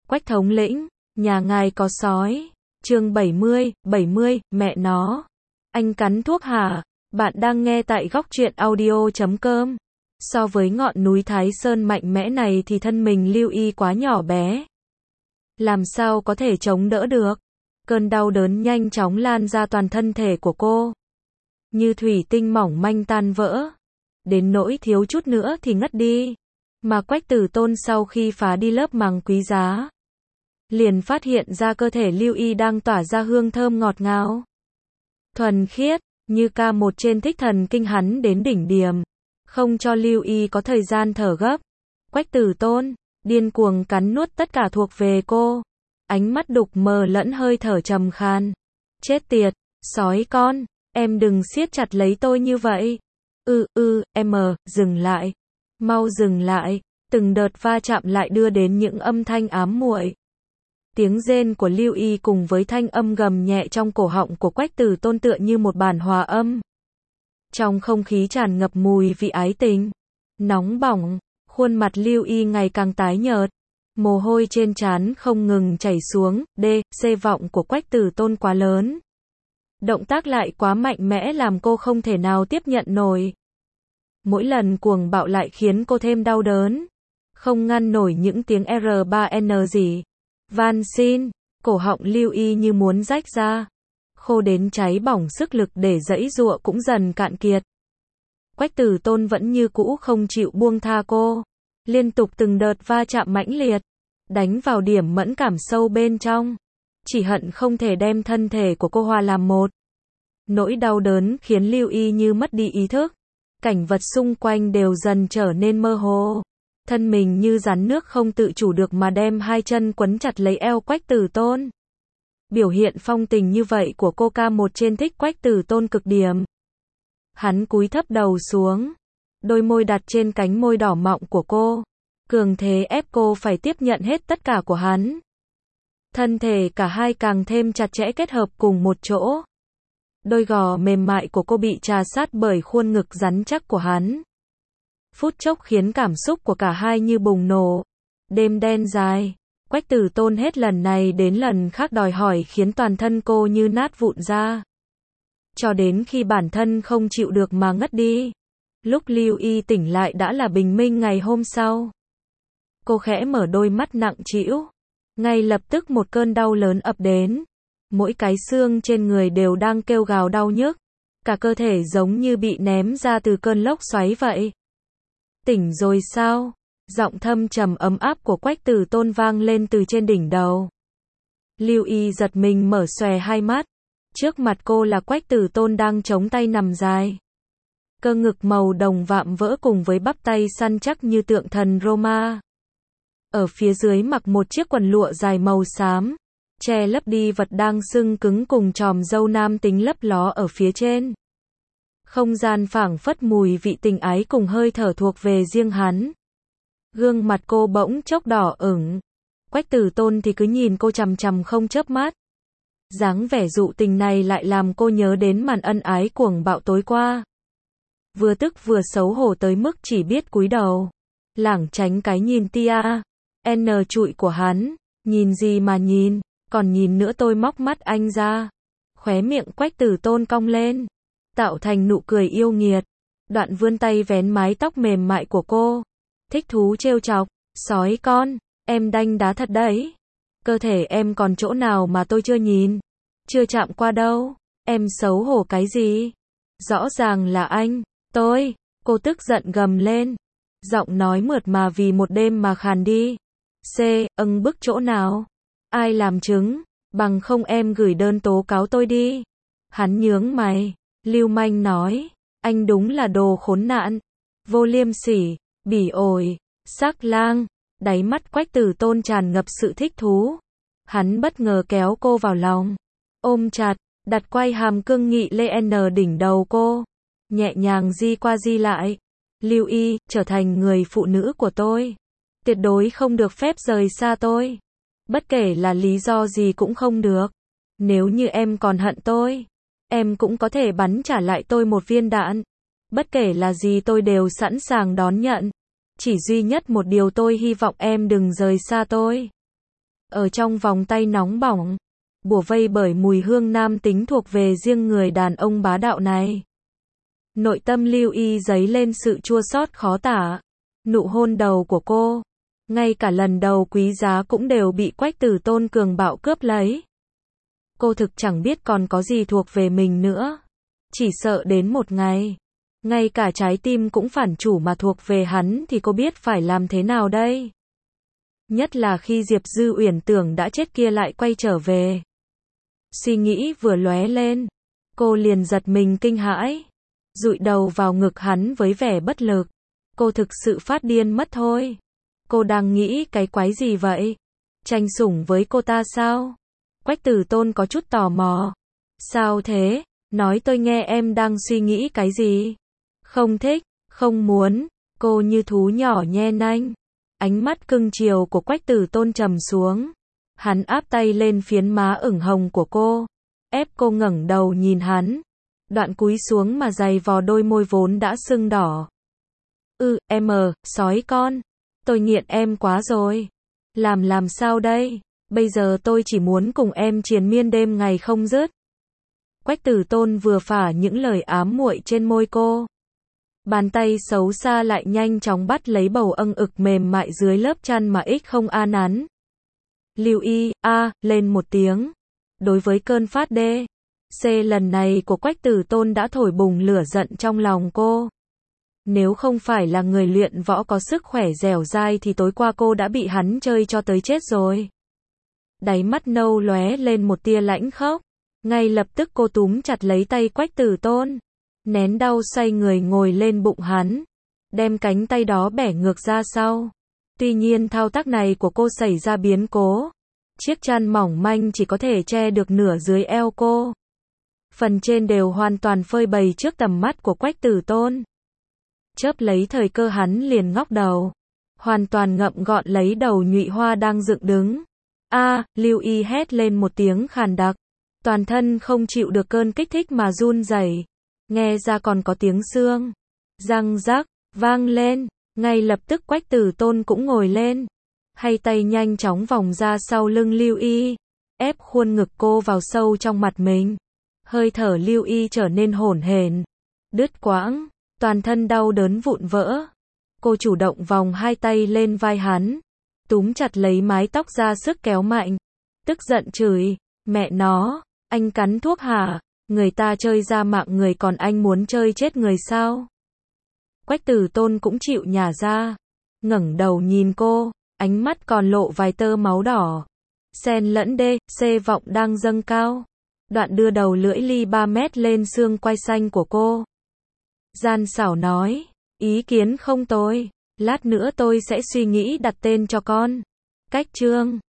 Quách thống lĩnh, nhà ngài có sói. Chương 70, mẹ nó. Anh cắn thuốc hả? Bạn đang nghe tại góc truyện audio.com. So với ngọn núi Thái Sơn mạnh mẽ này thì thân mình Lưu Y quá nhỏ bé. Làm sao có thể chống đỡ được? Cơn đau đớn nhanh chóng lan ra toàn thân thể của cô. Như thủy tinh mỏng manh tan vỡ. Đến nỗi thiếu chút nữa thì ngất đi. Mà Quách Tử Tôn sau khi phá đi lớp màng quý giá, liền phát hiện ra cơ thể Lưu Y đang tỏa ra hương thơm ngọt ngào, thuần khiết, như ca một trên thích thần kinh hắn đến đỉnh điểm, không cho Lưu Y có thời gian thở gấp. Quách Tử Tôn, điên cuồng cắn nuốt tất cả thuộc về cô, ánh mắt đục mờ lẫn hơi thở trầm khan. Chết tiệt, sói con, em đừng siết chặt lấy tôi như vậy. Em, dừng lại. Mau dừng lại, từng đợt va chạm lại đưa đến những âm thanh ám muội. Tiếng rên của Lưu Y cùng với thanh âm gầm nhẹ trong cổ họng của Quách Tử Tôn tựa như một bản hòa âm. Trong không khí tràn ngập mùi vị ái tình, nóng bỏng, khuôn mặt Lưu Y ngày càng tái nhợt, mồ hôi trên trán không ngừng chảy xuống, vọng của Quách Tử Tôn quá lớn. Động tác lại quá mạnh mẽ làm cô không thể nào tiếp nhận nổi. Mỗi lần cuồng bạo lại khiến cô thêm đau đớn. Không ngăn nổi những tiếng R3N gì. Van xin, cổ họng Lưu Y như muốn rách ra. Khô đến cháy bỏng, sức lực để giãy giụa cũng dần cạn kiệt. Quách Tử Tôn vẫn như cũ không chịu buông tha cô. Liên tục từng đợt va chạm mãnh liệt, đánh vào điểm mẫn cảm sâu bên trong. Chỉ hận không thể đem thân thể của cô hòa làm một. Nỗi đau đớn khiến Lưu Y như mất đi ý thức. Cảnh vật xung quanh đều dần trở nên mơ hồ. Thân mình như rắn nước không tự chủ được mà đem hai chân quấn chặt lấy eo Quách Tử Tôn. Biểu hiện phong tình như vậy của cô ca một trên thích Quách Tử Tôn cực điểm. Hắn cúi thấp đầu xuống, đôi môi đặt trên cánh môi đỏ mọng của cô, cường thế ép cô phải tiếp nhận hết tất cả của hắn. Thân thể cả hai càng thêm chặt chẽ kết hợp cùng một chỗ. Đôi gò mềm mại của cô bị trà sát bởi khuôn ngực rắn chắc của hắn. Phút chốc khiến cảm xúc của cả hai như bùng nổ. Đêm đen dài, Quách Tử Tôn hết lần này đến lần khác đòi hỏi khiến toàn thân cô như nát vụn ra. Cho đến khi bản thân không chịu được mà ngất đi. Lúc Lưu Y tỉnh lại đã là bình minh ngày hôm sau. Cô khẽ mở đôi mắt nặng trĩu. Ngay lập tức một cơn đau lớn ập đến. Mỗi cái xương trên người đều đang kêu gào đau nhức. Cả cơ thể giống như bị ném ra từ cơn lốc xoáy vậy. Tỉnh rồi sao? Giọng thâm trầm ấm áp của Quách Tử Tôn vang lên từ trên đỉnh đầu. Lưu Y giật mình mở xòe hai mắt. Trước mặt cô là Quách Tử Tôn đang chống tay nằm dài. Cơ ngực màu đồng vạm vỡ cùng với bắp tay săn chắc như tượng thần Roma. Ở phía dưới mặc một chiếc quần lụa dài màu xám, che lấp đi vật đang sưng cứng cùng chòm râu nam tính lấp ló ở phía trên. Không gian phảng phất mùi vị tình ái cùng hơi thở thuộc về riêng hắn. Gương mặt cô bỗng chốc đỏ ửng. Quách Tử Tôn thì cứ nhìn cô chằm chằm không chớp mắt. Dáng vẻ dụ tình này lại làm cô nhớ đến màn ân ái cuồng bạo tối qua. Vừa tức vừa xấu hổ tới mức chỉ biết cúi đầu, lảng tránh cái nhìn tia N trụi của hắn. Nhìn gì mà nhìn, còn nhìn nữa tôi móc mắt anh ra. Khóe miệng Quách Tử Tôn cong lên, tạo thành nụ cười yêu nghiệt. Đoạn vươn tay vén mái tóc mềm mại của cô, thích thú trêu chọc. Sói con, em đanh đá thật đấy. Cơ thể em còn chỗ nào mà tôi chưa nhìn, chưa chạm qua đâu. Em xấu hổ cái gì? Rõ ràng là anh, tôi. Cô tức giận gầm lên, giọng nói mượt mà vì một đêm mà khàn đi. Bức chỗ nào? Ai làm chứng? Bằng không em gửi đơn tố cáo tôi đi. Hắn nhướng mày, lưu manh nói, anh đúng là đồ khốn nạn, vô liêm sỉ, bỉ ổi, sắc lang. Đáy mắt Quách Tử Tôn tràn ngập sự thích thú. Hắn bất ngờ kéo cô vào lòng, ôm chặt, đặt quay hàm cương nghị lên đỉnh đầu cô, nhẹ nhàng di qua di lại. Lưu Y, trở thành người phụ nữ của tôi. Tuyệt đối không được phép rời xa tôi. Bất kể là lý do gì cũng không được. Nếu như em còn hận tôi, em cũng có thể bắn trả lại tôi một viên đạn. Bất kể là gì tôi đều sẵn sàng đón nhận. Chỉ duy nhất một điều tôi hy vọng em đừng rời xa tôi. ở trong vòng tay nóng bỏng, bủa vây bởi mùi hương nam tính thuộc về riêng người đàn ông bá đạo này. Nội tâm Lưu Y dấy lên sự chua xót khó tả. Nụ hôn đầu của cô, ngay cả lần đầu quý giá cũng đều bị Quách Tử Tôn cường bạo cướp lấy. Cô thực chẳng biết còn có gì thuộc về mình nữa. Chỉ sợ đến một ngày, ngay cả trái tim cũng phản chủ mà thuộc về hắn thì cô biết phải làm thế nào đây? Nhất là khi Diệp Dư Uyển tưởng đã chết kia lại quay trở về. Suy nghĩ vừa lóe lên, cô liền giật mình kinh hãi, dụi đầu vào ngực hắn với vẻ bất lực. Cô thực sự phát điên mất thôi. Cô đang nghĩ cái quái gì vậy? Tranh sủng với cô ta sao? Quách Tử Tôn có chút tò mò. Sao thế? Nói tôi nghe em đang suy nghĩ cái gì? Không thích, không muốn. Cô như thú nhỏ nhe nanh. Ánh mắt cưng chiều của Quách Tử Tôn trầm xuống. Hắn áp tay lên phiến má ửng hồng của cô, ép cô ngẩng đầu nhìn hắn. Đoạn cúi xuống mà giày vò đôi môi vốn đã sưng đỏ. Sói con. Tôi nghiện em quá rồi. Làm sao đây? Bây giờ tôi chỉ muốn cùng em triền miên đêm ngày không dứt. Quách Tử Tôn vừa phả những lời ám muội trên môi cô. Bàn tay xấu xa lại nhanh chóng bắt lấy bầu âng ực mềm mại dưới lớp chăn mà không nắn. Lưu Y, lên một tiếng. Đối với cơn phát đê C lần này của Quách Tử Tôn đã thổi bùng lửa giận trong lòng cô. Nếu không phải là người luyện võ có sức khỏe dẻo dai thì tối qua cô đã bị hắn chơi cho tới chết rồi. Đáy mắt nâu lóe lên một tia lãnh khốc. Ngay lập tức cô túm chặt lấy tay Quách Tử Tôn, nén đau xoay người ngồi lên bụng hắn, đem cánh tay đó bẻ ngược ra sau. Tuy nhiên thao tác này của cô xảy ra biến cố. Chiếc chăn mỏng manh chỉ có thể che được nửa dưới eo cô. Phần trên đều hoàn toàn phơi bày trước tầm mắt của Quách Tử Tôn. Chớp lấy thời cơ hắn liền ngóc đầu, hoàn toàn ngậm gọn lấy đầu nhụy hoa đang dựng đứng. Lưu Y hét lên một tiếng khàn đặc, toàn thân không chịu được cơn kích thích mà run rẩy, nghe ra còn có tiếng xương răng rắc vang lên. Ngay lập tức Quách Tử Tôn cũng ngồi lên, hay tay nhanh chóng vòng ra sau lưng Lưu Y, ép khuôn ngực cô vào sâu trong mặt mình. Hơi thở Lưu Y trở nên hổn hển, đứt quãng, toàn thân đau đớn vụn vỡ. Cô chủ động vòng hai tay lên vai hắn, túm chặt lấy mái tóc ra sức kéo mạnh, tức giận chửi, mẹ nó, anh cắn thuốc hả? Người ta chơi ra mạng người còn anh muốn chơi chết người sao? Quách Tử Tôn cũng chịu nhả ra, ngẩng đầu nhìn cô, ánh mắt còn lộ vài tơ máu đỏ, xen lẫn C vọng đang dâng cao. Đoạn đưa đầu lưỡi ly 3 mét lên xương quai xanh của cô. Gian xảo nói, ý kiến không tồi, lát nữa tôi sẽ suy nghĩ đặt tên cho con. Cách chương